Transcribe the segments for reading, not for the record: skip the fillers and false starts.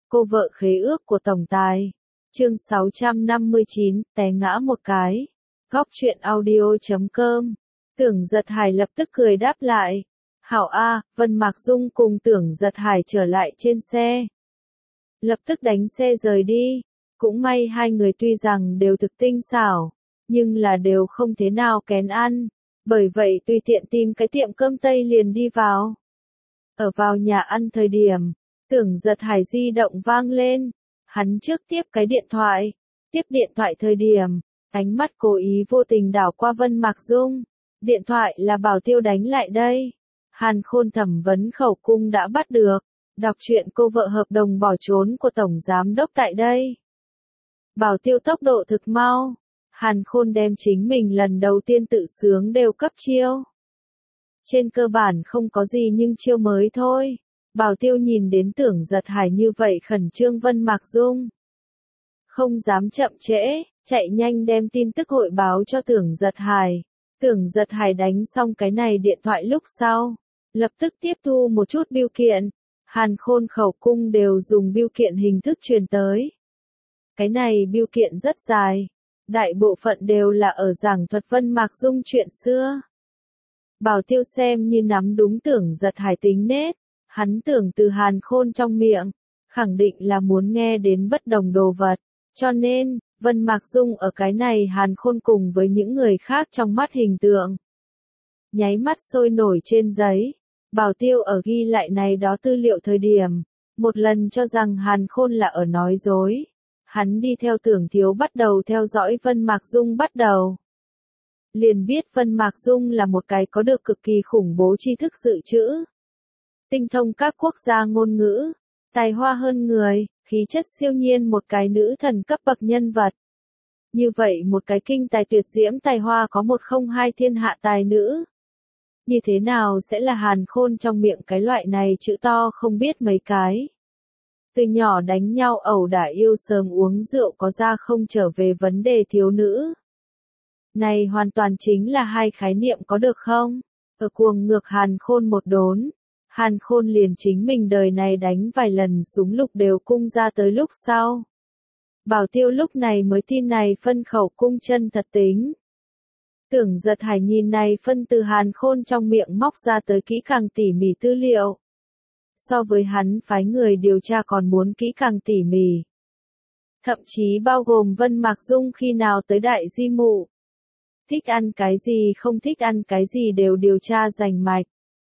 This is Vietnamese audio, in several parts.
Cô vợ khế ước của tổng tài. Chương 659, té ngã một cái. Góc truyện audio.com. Tưởng Giật Hải lập tức cười đáp lại. Hảo A, Vân Mạc Dung cùng Tưởng Giật Hải trở lại trên xe. Lập tức đánh xe rời đi. Cũng may hai người tuy rằng đều thực tinh xảo, nhưng là đều không thế nào kén ăn. Bởi vậy tùy tiện tìm cái tiệm cơm Tây liền đi vào. Ở vào nhà ăn thời điểm, Tưởng Giật Hải di động vang lên. Hắn trước tiếp cái điện thoại. Tiếp điện thoại thời điểm, ánh mắt cố ý vô tình đảo qua Vân Mạc Dung. Điện thoại là Bảo Tiêu đánh lại đây. Hàn Khôn thẩm vấn khẩu cung đã bắt được. Đọc truyện cô vợ hợp đồng bỏ trốn của Tổng Giám Đốc tại đây. Bảo Tiêu tốc độ thực mau. Hàn Khôn đem chính mình lần đầu tiên tự sướng đều cấp chiêu. Trên cơ bản không có gì nhưng chiêu mới thôi. Bảo Tiêu nhìn đến Tưởng Giật Hải như vậy khẩn trương Vân Mạc Dung. Không dám chậm trễ, chạy nhanh đem tin tức hội báo cho Tưởng Giật Hải. Tưởng Giật Hải đánh xong cái này điện thoại lúc sau. Lập tức tiếp thu một chút bưu kiện. Hàn Khôn khẩu cung đều dùng bưu kiện hình thức truyền tới. Cái này bưu kiện rất dài. Đại bộ phận đều là ở giảng thuật Vân Mạc Dung chuyện xưa. Bảo Tiêu xem như nắm đúng Tưởng Giật Hải tính nết. Hắn tưởng từ Hàn Khôn trong miệng, khẳng định là muốn nghe đến bất đồng đồ vật. Cho nên, Vân Mạc Dung ở cái này Hàn Khôn cùng với những người khác trong mắt hình tượng. Nháy mắt sôi nổi trên giấy. Bảo Tiêu ở ghi lại này đó tư liệu thời điểm. Một lần cho rằng Hàn Khôn là ở nói dối. Hắn đi theo Tưởng Thiếu bắt đầu theo dõi Vân Mạc Dung bắt đầu. Liền biết Vân Mạc Dung là một cái có được cực kỳ khủng bố tri thức dự trữ. Tinh thông các quốc gia ngôn ngữ, tài hoa hơn người, khí chất siêu nhiên một cái nữ thần cấp bậc nhân vật. Như vậy một cái kinh tài tuyệt diễm tài hoa có 102 thiên hạ tài nữ. Như thế nào sẽ là Hàn Khôn trong miệng cái loại này chữ to không biết mấy cái. Từ nhỏ đánh nhau ẩu đả yêu sớm uống rượu có ra không trở về vấn đề thiếu nữ. Này hoàn toàn chính là hai khái niệm có được không? Ở cuồng ngược Hàn Khôn một đốn. Hàn Khôn liền chính mình đời này đánh vài lần súng lục đều cung ra tới lúc sau. Bảo Tiêu lúc này mới tin này phân khẩu cung chân thật tính. Tưởng Giật Hải nhìn này phân từ Hàn Khôn trong miệng móc ra tới kỹ càng tỉ mỉ tư liệu. So với hắn phái người điều tra còn muốn kỹ càng tỉ mỉ. Thậm chí bao gồm Vân Mạc Dung khi nào tới đại di mụ. Thích ăn cái gì không thích ăn cái gì đều điều tra rành mạch.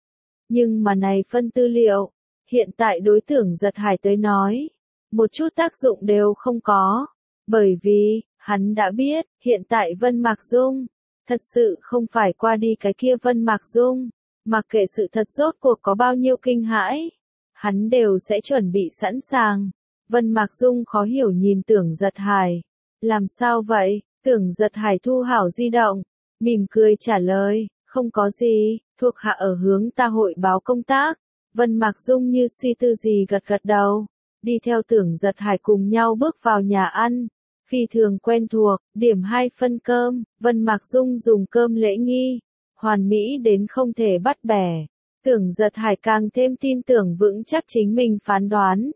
Nhưng mà này phân tư liệu, hiện tại đối Tưởng Giật Hải tới nói, một chút tác dụng đều không có. Bởi vì, hắn đã biết, hiện tại Vân Mạc Dung, thật sự không phải qua đi cái kia Vân Mạc Dung, mặc kệ sự thật rốt cuộc có bao nhiêu kinh hãi, hắn đều sẽ chuẩn bị sẵn sàng. Vân Mạc Dung khó hiểu nhìn Tưởng Giật Hải. Làm sao vậy? Tưởng Giật Hải thu hảo di động, mỉm cười trả lời, không có gì, thuộc hạ ở hướng ta hội báo công tác. Vân Mạc Dung như suy tư gì gật gật đầu, đi theo Tưởng Giật Hải cùng nhau bước vào nhà ăn. Phi thường quen thuộc, điểm 2 phân cơm, Vân Mạc Dung dùng cơm lễ nghi, hoàn mỹ đến không thể bắt bẻ. Tưởng Giật Hải càng thêm tin tưởng vững chắc chính mình phán đoán.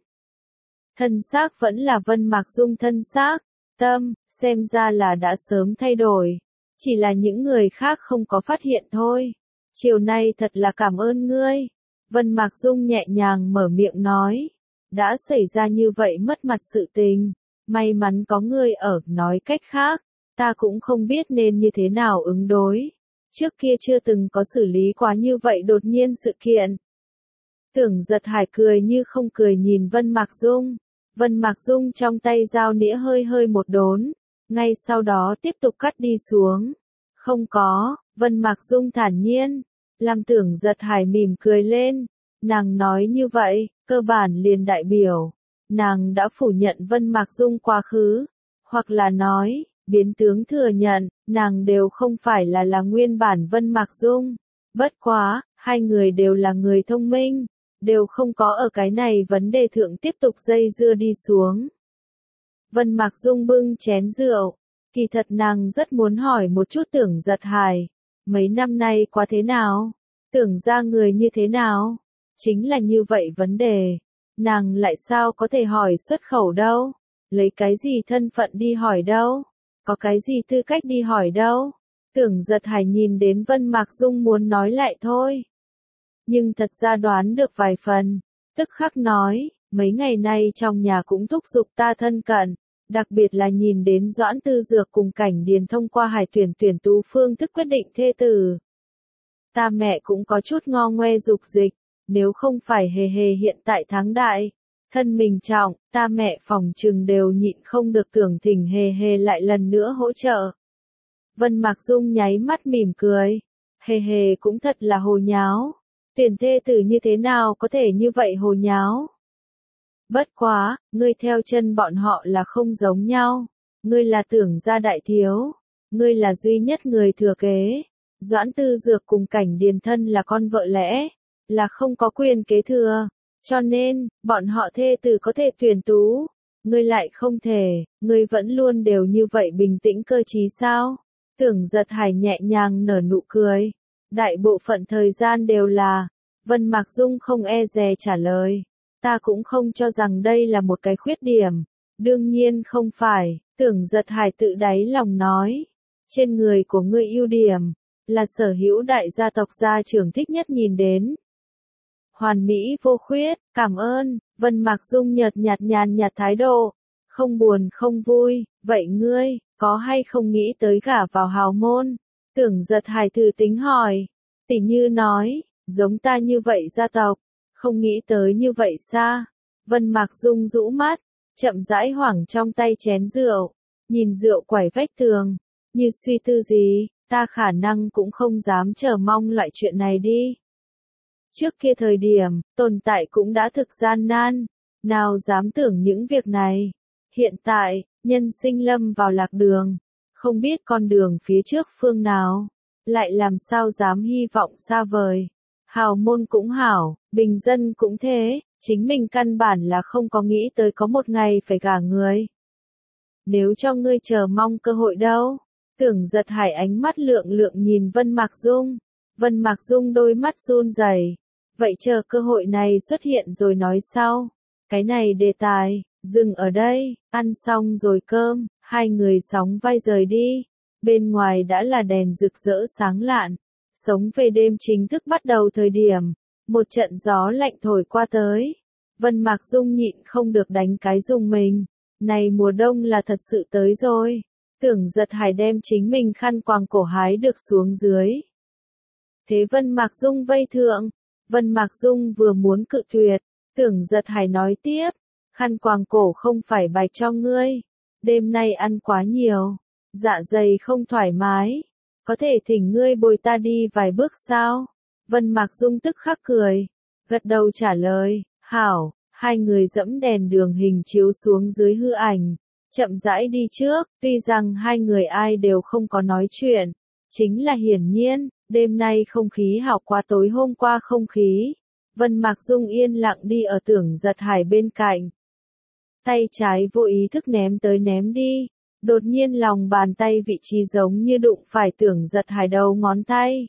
Thân xác vẫn là Vân Mạc Dung thân xác, tâm, xem ra là đã sớm thay đổi. Chỉ là những người khác không có phát hiện thôi. Chiều nay thật là cảm ơn ngươi. Vân Mạc Dung nhẹ nhàng mở miệng nói. Đã xảy ra như vậy mất mặt sự tình. May mắn có ngươi ở, nói cách khác. Ta cũng không biết nên như thế nào ứng đối. Trước kia chưa từng có xử lý quá như vậy đột nhiên sự kiện. Tưởng Giật Hải cười như không cười nhìn Vân Mạc Dung. Vân Mạc Dung trong tay dao nĩa hơi hơi một đốn. Ngay sau đó tiếp tục cắt đi xuống. Không có, Vân Mạc Dung thản nhiên. Làm Tưởng Giật Hải mỉm cười lên. Nàng nói như vậy, cơ bản liền đại biểu. Nàng đã phủ nhận Vân Mạc Dung quá khứ. Hoặc là nói, biến tướng thừa nhận, nàng đều không phải là nguyên bản Vân Mạc Dung. Bất quá, hai người đều là người thông minh. Đều không có ở cái này vấn đề thượng tiếp tục dây dưa đi xuống. Vân Mạc Dung bưng chén rượu. Kỳ thật nàng rất muốn hỏi một chút Tưởng Giật Hải. Mấy năm nay quá thế nào? Tưởng ra người như thế nào? Chính là như vậy vấn đề. Nàng lại sao có thể hỏi xuất khẩu đâu? Lấy cái gì thân phận đi hỏi đâu? Có cái gì tư cách đi hỏi đâu? Tưởng Giật Hải nhìn đến Vân Mạc Dung muốn nói lại thôi. Nhưng thật ra đoán được vài phần, tức khắc nói, mấy ngày nay trong nhà cũng thúc giục ta thân cận, đặc biệt là nhìn đến Doãn Tư Dược cùng Cảnh Điền thông qua hải tuyển tú phương thức quyết định thê tử. Ta mẹ cũng có chút ngo ngoe dục dịch, nếu không phải hề hề hiện tại tháng đại, thân mình trọng, ta mẹ phòng trừng đều nhịn không được tưởng thỉnh hề hề lại lần nữa hỗ trợ. Vân Mạc Dung nháy mắt mỉm cười, hề hề cũng thật là hồ nháo, tuyển thê tử như thế nào có thể như vậy hồ nháo. Bất quá, ngươi theo chân bọn họ là không giống nhau, ngươi là Tưởng gia đại thiếu, ngươi là duy nhất người thừa kế, Doãn Tư Dược cùng Cảnh Điền thân là con vợ lẽ, là không có quyền kế thừa, cho nên, bọn họ thê tử có thể tuyển tú, ngươi lại không thể, ngươi vẫn luôn đều như vậy bình tĩnh cơ trí sao? Tưởng Giật Hải nhẹ nhàng nở nụ cười, đại bộ phận thời gian đều là, Vân Mạc Dung không e dè trả lời, ta cũng không cho rằng đây là một cái khuyết điểm, đương nhiên không phải, Tưởng Giật Hải tự đáy lòng nói, trên người của ngươi ưu điểm, là sở hữu đại gia tộc gia trưởng thích nhất nhìn đến. Hoàn mỹ vô khuyết, cảm ơn, Vân Mạc Dung nhợt nhạt thái độ, không buồn không vui, vậy ngươi, có hay không nghĩ tới gả vào hào môn? Tưởng Giật Hải thử tính hỏi, tỉ như nói, giống ta như vậy gia tộc, không nghĩ tới như vậy xa. Vân Mạc Dung rũ mắt, chậm rãi hoảng trong tay chén rượu, nhìn rượu quẩy vách tường, như suy tư gì, ta khả năng cũng không dám chờ mong loại chuyện này đi. Trước kia thời điểm, tồn tại cũng đã thực gian nan, nào dám tưởng những việc này. Hiện tại, nhân sinh lâm vào lạc đường, không biết con đường phía trước phương nào, lại làm sao dám hy vọng xa vời. Hào môn cũng hảo, bình dân cũng thế, chính mình căn bản là không có nghĩ tới có một ngày phải gả người. Nếu cho ngươi chờ mong cơ hội đâu? Tưởng Giật Hải ánh mắt lượng nhìn Vân Mạc Dung. Vân Mạc Dung đôi mắt run rẩy. Vậy chờ cơ hội này xuất hiện rồi nói sau. Cái này đề tài, dừng ở đây, ăn xong rồi cơm, hai người sóng vai rời đi. Bên ngoài đã là đèn rực rỡ sáng lạn. Sống về đêm chính thức bắt đầu thời điểm. Một trận gió lạnh thổi qua tới. Vân Mạc Dung nhịn không được đánh cái rùng mình. Này mùa đông là thật sự tới rồi. Tưởng Giật Hải đem chính mình khăn quàng cổ hái được xuống dưới. Thế Vân Mạc Dung vây thượng. Vân Mạc Dung vừa muốn cự tuyệt. Tưởng Giật Hải nói tiếp. Khăn quàng cổ không phải bạch cho ngươi. Đêm nay ăn quá nhiều. Dạ dày không thoải mái. Có thể thỉnh ngươi bồi ta đi vài bước sao? Vân Mạc Dung tức khắc cười. Gật đầu trả lời. Hảo. Hai người dẫm đèn đường hình chiếu xuống dưới hư ảnh. Chậm rãi đi trước, tuy rằng hai người ai đều không có nói chuyện. Chính là hiển nhiên, đêm nay không khí hảo qua tối hôm qua không khí. Vân Mạc Dung yên lặng đi ở Tưởng Giật Hải bên cạnh. Tay trái vô ý thức ném tới ném đi. Đột nhiên lòng bàn tay vị trí giống như đụng phải Tưởng Giật Hải đầu ngón tay.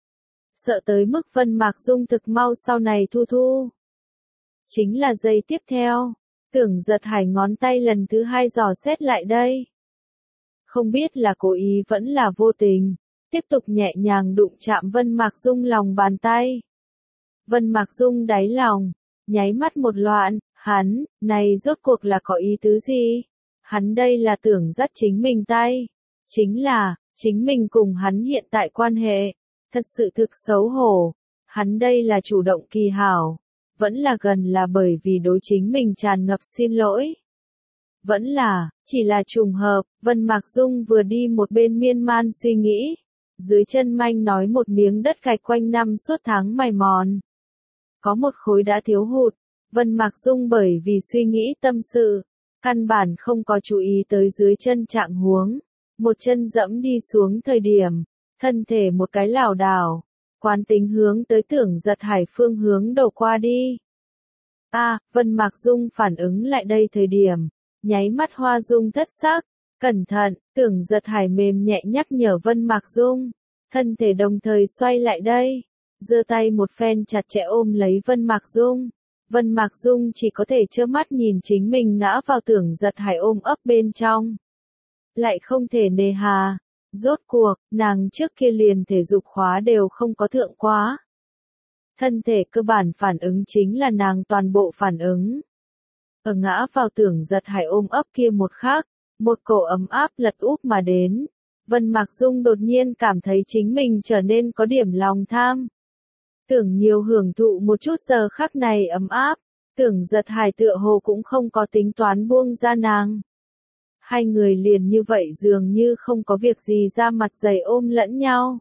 Sợ tới mức Vân Mạc Dung thực mau sau này thu. Chính là giây tiếp theo. Tưởng Giật Hải ngón tay lần thứ hai dò xét lại đây. Không biết là cố ý vẫn là vô tình. Tiếp tục nhẹ nhàng đụng chạm Vân Mạc Dung lòng bàn tay. Vân Mạc Dung đáy lòng. Nháy mắt một loạn. Hắn, này rốt cuộc là có ý tứ gì? Hắn đây là tưởng dắt chính mình tay. Chính là, chính mình cùng hắn hiện tại quan hệ. Thật sự thực xấu hổ. Hắn đây là chủ động kỳ hảo. Vẫn là gần là bởi vì đối chính mình tràn ngập xin lỗi. Vẫn là, chỉ là trùng hợp, Vân Mạc Dung vừa đi một bên miên man suy nghĩ. Dưới chân manh nói một miếng đất gạch quanh năm suốt tháng mài mòn. Có một khối đã thiếu hụt, Vân Mạc Dung bởi vì suy nghĩ tâm sự, căn bản không có chú ý tới dưới chân trạng huống. Một chân dẫm đi xuống thời điểm, thân thể một cái lảo đảo. Quán tính hướng tới Tưởng Giật Hải phương hướng đổ qua đi. Vân Mạc Dung phản ứng lại đây thời điểm, nháy mắt hoa dung thất sắc, cẩn thận, Tưởng Giật Hải mềm nhẹ nhắc nhở Vân Mạc Dung, thân thể đồng thời xoay lại đây, giơ tay một phen chặt chẽ ôm lấy Vân Mạc Dung. Vân Mạc Dung chỉ có thể trơ mắt nhìn chính mình ngã vào Tưởng Giật Hải ôm ấp bên trong. Lại không thể nề hà. Rốt cuộc, nàng trước kia liền thể dục khóa đều không có thượng quá. Thân thể cơ bản phản ứng chính là nàng toàn bộ phản ứng. Ở ngã vào Tưởng Giật Hải ôm ấp kia một khắc, một cổ ấm áp lật úp mà đến. Vân Mạc Dung đột nhiên cảm thấy chính mình trở nên có điểm lòng tham. Tưởng nhiều hưởng thụ một chút giờ khắc này ấm áp, Tưởng Giật Hải tựa hồ cũng không có tính toán buông ra nàng. Hai người liền như vậy dường như không có việc gì ra mặt dày ôm lẫn nhau.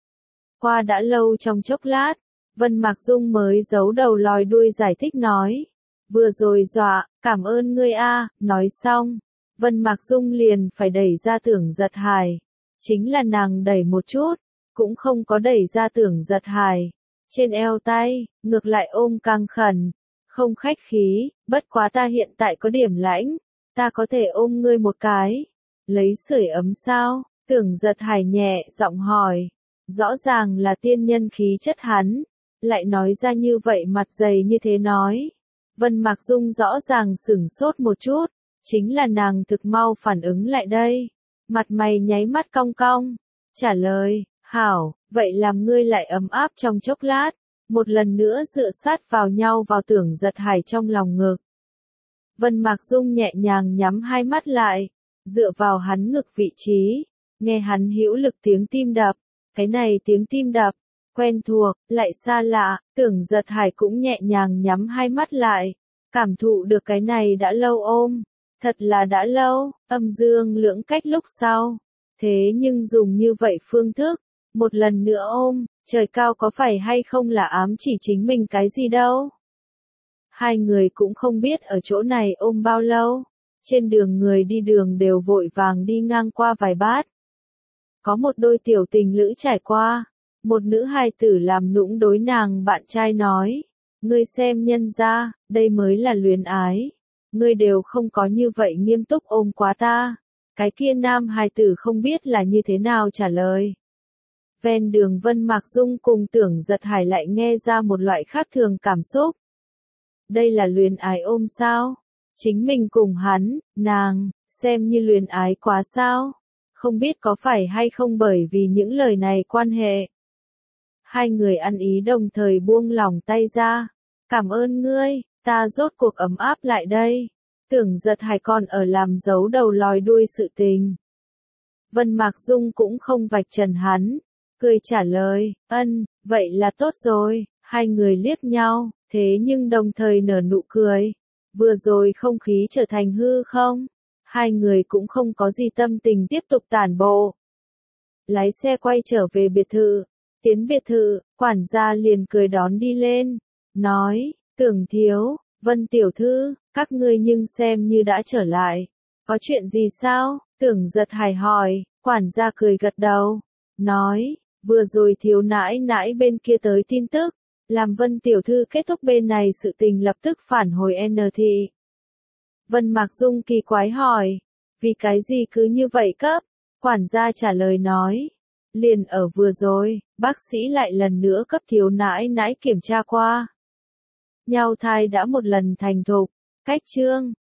Qua đã lâu trong chốc lát, Vân Mạc Dung mới giấu đầu lòi đuôi giải thích nói. Vừa rồi dọa, cảm ơn ngươi a. Nói xong, Vân Mạc Dung liền phải đẩy ra Tưởng Giật Hải. Chính là nàng đẩy một chút, cũng không có đẩy ra Tưởng Giật Hải. Trên eo tay, ngược lại ôm căng khẩn. Không khách khí, bất quá ta hiện tại có điểm lãnh. Ta có thể ôm ngươi một cái. Lấy sưởi ấm sao? Tưởng Giật Hải nhẹ giọng hỏi. Rõ ràng là tiên nhân khí chất hắn. Lại nói ra như vậy mặt dày như thế nói. Vân Mạc Dung rõ ràng sửng sốt một chút. Chính là nàng thực mau phản ứng lại đây. Mặt mày nháy mắt cong cong. Trả lời, hảo, vậy làm ngươi lại ấm áp trong chốc lát. Một lần nữa dựa sát vào nhau vào Tưởng Giật Hải trong lòng ngực. Vân Mạc Dung nhẹ nhàng nhắm hai mắt lại, dựa vào hắn ngực vị trí, nghe hắn hữu lực tiếng tim đập, cái này tiếng tim đập, quen thuộc, lại xa lạ, Tưởng Giật Hải cũng nhẹ nhàng nhắm hai mắt lại, cảm thụ được cái này đã lâu ôm, thật là đã lâu, âm dương lưỡng cách lúc sau, thế nhưng dùng như vậy phương thức, một lần nữa ôm, trời cao có phải hay không là ám chỉ chính mình cái gì đâu. Hai người cũng không biết ở chỗ này ôm bao lâu, trên đường người đi đường đều vội vàng đi ngang qua vài bát. Có một đôi tiểu tình lữ trải qua, một nữ hài tử làm nũng đối nàng bạn trai nói, ngươi xem nhân ra, đây mới là luyến ái, ngươi đều không có như vậy nghiêm túc ôm quá ta. Cái kia nam hài tử không biết là như thế nào trả lời. Ven đường Vân Mạc Dung cùng Tưởng Giật Hải lại nghe ra một loại khác thường cảm xúc. Đây là luyến ái ôm sao? Chính mình cùng hắn, nàng, xem như luyến ái quá sao? Không biết có phải hay không bởi vì những lời này quan hệ. Hai người ăn ý đồng thời buông lỏng tay ra. Cảm ơn ngươi, ta rốt cuộc ấm áp lại đây. Tưởng Giật Hải còn ở làm giấu đầu lòi đuôi sự tình. Vân Mạc Dung cũng không vạch trần hắn, cười trả lời, vậy là tốt rồi. Hai người liếc nhau, thế nhưng đồng thời nở nụ cười. Vừa rồi không khí trở thành hư không? Hai người cũng không có gì tâm tình tiếp tục tản bộ. Lái xe quay trở về biệt thự. Tiến biệt thự, quản gia liền cười đón đi lên. Nói, Tưởng thiếu, Vân tiểu thư, các ngươi nhưng xem như đã trở lại. Có chuyện gì sao? Tưởng Giật Hải hỏi, quản gia cười gật đầu. Nói, vừa rồi thiếu nãi nãi bên kia tới tin tức. Làm Vân tiểu thư kết thúc bên này sự tình lập tức phản hồi N thị. Vân Mạc Dung kỳ quái hỏi, vì cái gì cứ như vậy cấp? Quản gia trả lời nói, liền ở vừa rồi, bác sĩ lại lần nữa cấp thiếu nãi nãi kiểm tra qua. Nhau thai đã một lần thành thục, cách chương